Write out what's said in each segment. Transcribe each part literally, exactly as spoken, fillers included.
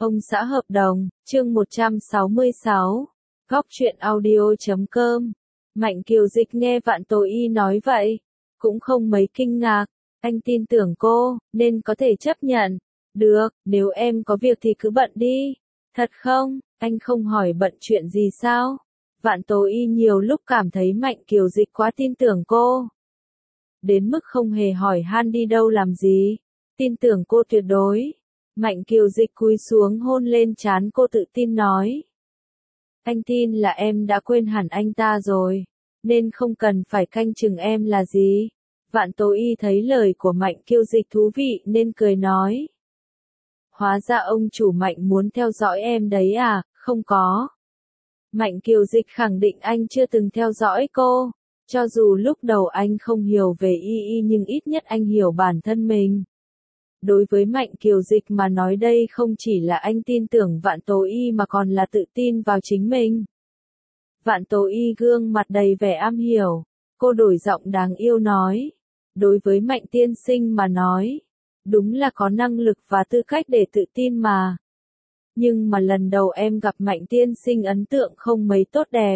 Ông xã hợp đồng, chương một trăm sáu mươi sáu. Góc truyện audio chấm com. Mạnh Kiều Dịch nghe Vạn Tố Y nói vậy, cũng không mấy kinh ngạc. Anh tin tưởng cô, nên có thể chấp nhận. Được, nếu em có việc thì cứ bận đi. Thật không? Anh không hỏi bận chuyện gì sao? Vạn Tố Y nhiều lúc cảm thấy Mạnh Kiều Dịch quá tin tưởng cô. Đến mức không hề hỏi han đi đâu làm gì. Tin tưởng cô tuyệt đối. Mạnh Kiều Dịch cúi xuống hôn lên trán cô tự tin nói. Anh tin là em đã quên hẳn anh ta rồi, nên không cần phải canh chừng em là gì. Vạn Tố Y thấy lời của Mạnh Kiều Dịch thú vị nên cười nói. Hóa ra ông chủ Mạnh muốn theo dõi em đấy à, không có. Mạnh Kiều Dịch khẳng định anh chưa từng theo dõi cô. Cho dù lúc đầu anh không hiểu về Y Y nhưng ít nhất anh hiểu bản thân mình. Đối với Mạnh Kiều Dịch mà nói đây không chỉ là anh tin tưởng Vạn Tố Y mà còn là tự tin vào chính mình. Vạn Tố Y gương mặt đầy vẻ am hiểu, cô đổi giọng đáng yêu nói. Đối với Mạnh tiên sinh mà nói, đúng là có năng lực và tư cách để tự tin mà. Nhưng mà lần đầu em gặp Mạnh tiên sinh ấn tượng không mấy tốt đẹp.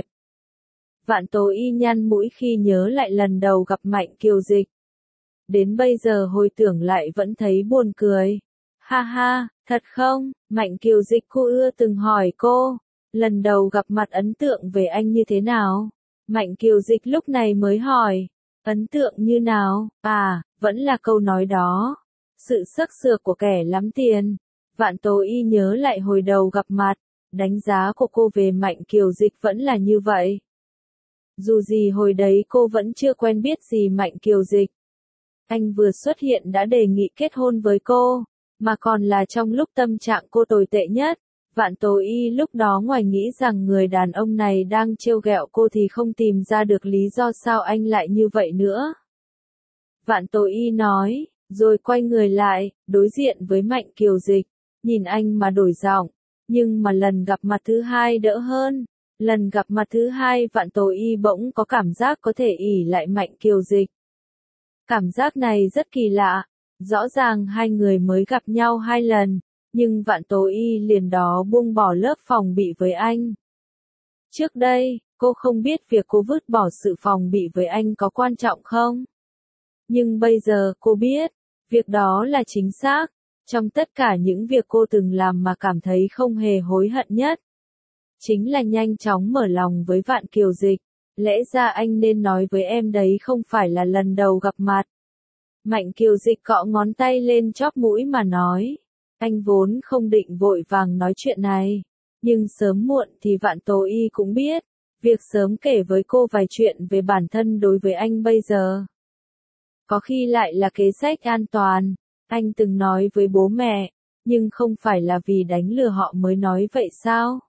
Vạn Tố Y nhăn mũi khi nhớ lại lần đầu gặp Mạnh Kiều Dịch. Đến bây giờ hồi tưởng lại vẫn thấy buồn cười. Ha ha, thật không? Mạnh Kiều Dịch cô ưa từng hỏi cô, lần đầu gặp mặt ấn tượng về anh như thế nào? Mạnh Kiều Dịch lúc này mới hỏi, ấn tượng như nào? À, vẫn là câu nói đó. Sự sắc sược của kẻ lắm tiền. Vạn Tố Y nhớ lại hồi đầu gặp mặt, đánh giá của cô về Mạnh Kiều Dịch vẫn là như vậy. Dù gì hồi đấy cô vẫn chưa quen biết gì Mạnh Kiều Dịch. Anh vừa xuất hiện đã đề nghị kết hôn với cô, mà còn là trong lúc tâm trạng cô tồi tệ nhất. Vạn Tố Y lúc đó ngoài nghĩ rằng người đàn ông này đang trêu ghẹo cô thì không tìm ra được lý do sao anh lại như vậy nữa. Vạn Tố Y nói, rồi quay người lại, đối diện với Mạnh Kiều Dịch, nhìn anh mà đổi giọng, nhưng mà lần gặp mặt thứ hai đỡ hơn. Lần gặp mặt thứ hai Vạn Tố Y bỗng có cảm giác có thể ỷ lại Mạnh Kiều Dịch. Cảm giác này rất kỳ lạ, rõ ràng hai người mới gặp nhau hai lần, nhưng Vạn Tố Y liền đó buông bỏ lớp phòng bị với anh. Trước đây, cô không biết việc cô vứt bỏ sự phòng bị với anh có quan trọng không? Nhưng bây giờ cô biết, việc đó là chính xác, trong tất cả những việc cô từng làm mà cảm thấy không hề hối hận nhất. Chính là nhanh chóng mở lòng với Vạn Kiều Dịch. Lẽ ra anh nên nói với em đấy không phải là lần đầu gặp mặt. Mạnh Kiều Dịch cọ ngón tay lên chóp mũi mà nói. Anh vốn không định vội vàng nói chuyện này. Nhưng sớm muộn thì Vạn Tố Y cũng biết. Việc sớm kể với cô vài chuyện về bản thân đối với anh bây giờ. Có khi lại là kế sách an toàn. Anh từng nói với bố mẹ. Nhưng không phải là vì đánh lừa họ mới nói vậy sao?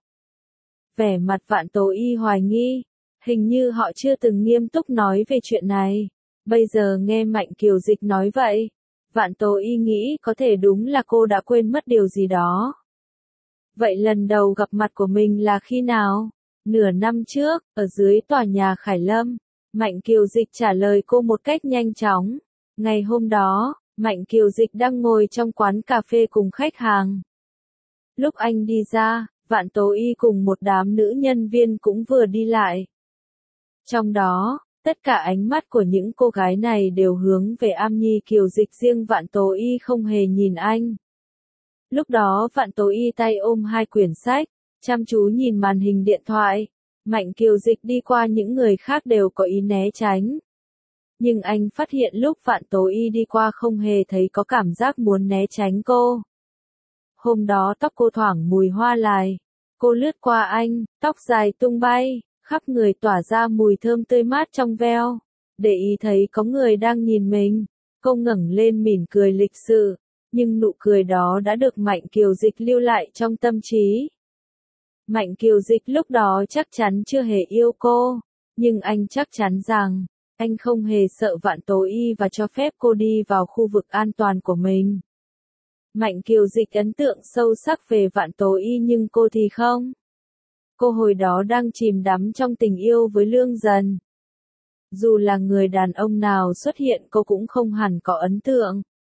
Vẻ mặt Vạn Tố Y hoài nghi. Hình như họ chưa từng nghiêm túc nói về chuyện này. Bây giờ nghe Mạnh Kiều Dịch nói vậy, Vạn Tố Y nghĩ có thể đúng là cô đã quên mất điều gì đó. Vậy lần đầu gặp mặt của mình là khi nào? Nửa năm trước, ở dưới tòa nhà Khải Lâm. Mạnh Kiều Dịch trả lời cô một cách nhanh chóng. Ngày hôm đó, Mạnh Kiều Dịch đang ngồi trong quán cà phê cùng khách hàng. Lúc anh đi ra, Vạn Tố Y cùng một đám nữ nhân viên cũng vừa đi lại. Trong đó, tất cả ánh mắt của những cô gái này đều hướng về Am Nhi Kiều Dịch, riêng Vạn Tố Y không hề nhìn anh. Lúc đó Vạn Tố Y tay ôm hai quyển sách, chăm chú nhìn màn hình điện thoại. Mạnh Kiều Dịch đi qua những người khác đều có ý né tránh. Nhưng anh phát hiện lúc Vạn Tố Y đi qua không hề thấy có cảm giác muốn né tránh cô. Hôm đó tóc cô thoảng mùi hoa lài. Cô lướt qua anh, tóc dài tung bay. Khắp người tỏa ra mùi thơm tươi mát trong veo. Để ý thấy có người đang nhìn mình, cô ngẩng lên mỉm cười lịch sự, nhưng nụ cười đó đã được Mạnh Kiều Dịch lưu lại trong tâm trí. Mạnh Kiều Dịch lúc đó chắc chắn chưa hề yêu cô, nhưng anh chắc chắn rằng, anh không hề sợ Vạn Tố Y và cho phép cô đi vào khu vực an toàn của mình. Mạnh Kiều Dịch ấn tượng sâu sắc về Vạn Tố Y nhưng cô thì không. Cô hồi đó đang chìm đắm trong tình yêu với Lương Dần. Dù là người đàn ông nào xuất hiện cô cũng không hẳn có ấn tượng.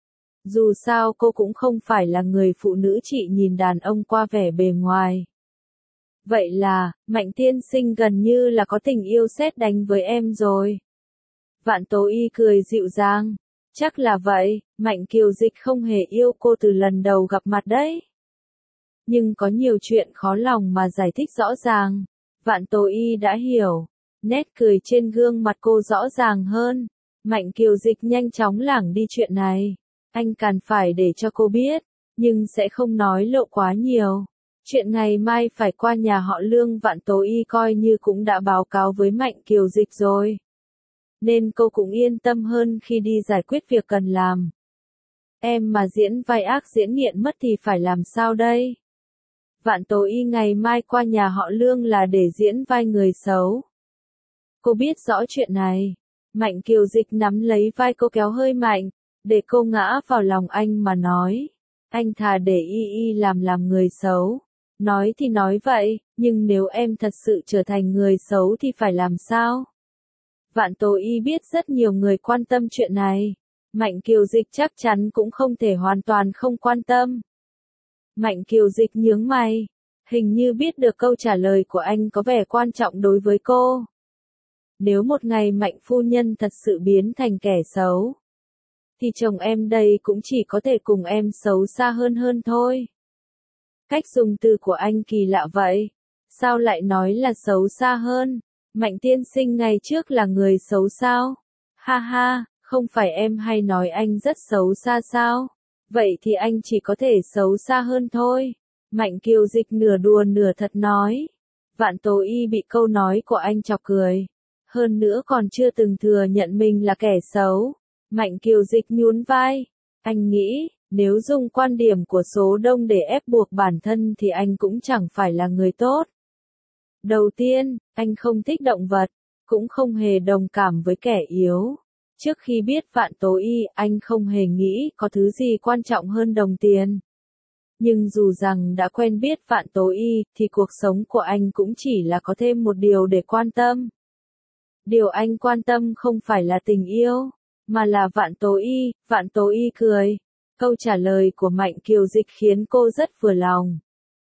Dù sao cô cũng không phải là người phụ nữ chỉ nhìn đàn ông qua vẻ bề ngoài. Vậy là, Mạnh tiên sinh gần như là có tình yêu sét đánh với em rồi. Vạn Tố Y cười dịu dàng. Chắc là vậy, Mạnh Kiều Dịch không hề yêu cô từ lần đầu gặp mặt đấy. Nhưng có nhiều chuyện khó lòng mà giải thích rõ ràng. Vạn Tố Y đã hiểu. Nét cười trên gương mặt cô rõ ràng hơn. Mạnh Kiều Dịch nhanh chóng lảng đi chuyện này. Anh cần phải để cho cô biết, nhưng sẽ không nói lộ quá nhiều. Chuyện ngày mai phải qua nhà họ Lương, Vạn Tố Y coi như cũng đã báo cáo với Mạnh Kiều Dịch rồi. Nên cô cũng yên tâm hơn khi đi giải quyết việc cần làm. Em mà diễn vai ác diễn nghiện mất thì phải làm sao đây? Vạn Tố Y ngày mai qua nhà họ Lương là để diễn vai người xấu. Cô biết rõ chuyện này. Mạnh Kiều Dịch nắm lấy vai cô kéo hơi mạnh, để cô ngã vào lòng anh mà nói. Anh thà để Y Y làm làm người xấu. Nói thì nói vậy, nhưng nếu em thật sự trở thành người xấu thì phải làm sao? Vạn Tố Y biết rất nhiều người quan tâm chuyện này. Mạnh Kiều Dịch chắc chắn cũng không thể hoàn toàn không quan tâm. Mạnh Kiều Dịch nhướng mày. Hình như biết được câu trả lời của anh có vẻ quan trọng đối với cô. Nếu một ngày Mạnh phu nhân thật sự biến thành kẻ xấu, thì chồng em đây cũng chỉ có thể cùng em xấu xa hơn hơn thôi. Cách dùng từ của anh kỳ lạ vậy. Sao lại nói là xấu xa hơn? Mạnh tiên sinh ngày trước là người xấu sao? Ha ha, không phải em hay nói anh rất xấu xa sao? Vậy thì anh chỉ có thể xấu xa hơn thôi. Mạnh Kiều Dịch nửa đùa nửa thật nói. Vạn Tố Y bị câu nói của anh chọc cười. Hơn nữa còn chưa từng thừa nhận mình là kẻ xấu. Mạnh Kiều Dịch nhún vai. Anh nghĩ, nếu dùng quan điểm của số đông để ép buộc bản thân thì anh cũng chẳng phải là người tốt. Đầu tiên, anh không thích động vật, cũng không hề đồng cảm với kẻ yếu. Trước khi biết Vạn Tố Y, anh không hề nghĩ có thứ gì quan trọng hơn đồng tiền. Nhưng dù rằng đã quen biết Vạn Tố Y, thì cuộc sống của anh cũng chỉ là có thêm một điều để quan tâm. Điều anh quan tâm không phải là tình yêu, mà là Vạn Tố Y. Vạn Tố Y cười. Câu trả lời của Mạnh Kiều Dịch khiến cô rất vừa lòng.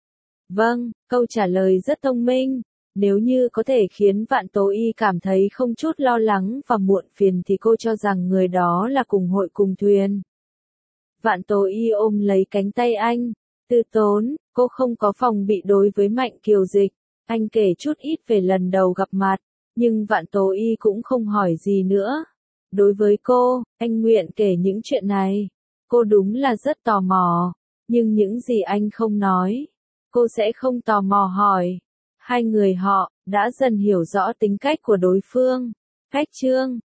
Vâng, câu trả lời rất thông minh. Nếu như có thể khiến Vạn Tố Y cảm thấy không chút lo lắng và muộn phiền thì cô cho rằng người đó là cùng hội cùng thuyền. Vạn Tố Y ôm lấy cánh tay anh. Từ tốn, cô không có phòng bị đối với Mạnh Kiều Dịch. Anh kể chút ít về lần đầu gặp mặt, nhưng Vạn Tố Y cũng không hỏi gì nữa. Đối với cô, anh nguyện kể những chuyện này. Cô đúng là rất tò mò, nhưng những gì anh không nói, cô sẽ không tò mò hỏi. Hai người họ đã dần hiểu rõ tính cách của đối phương. Cách chương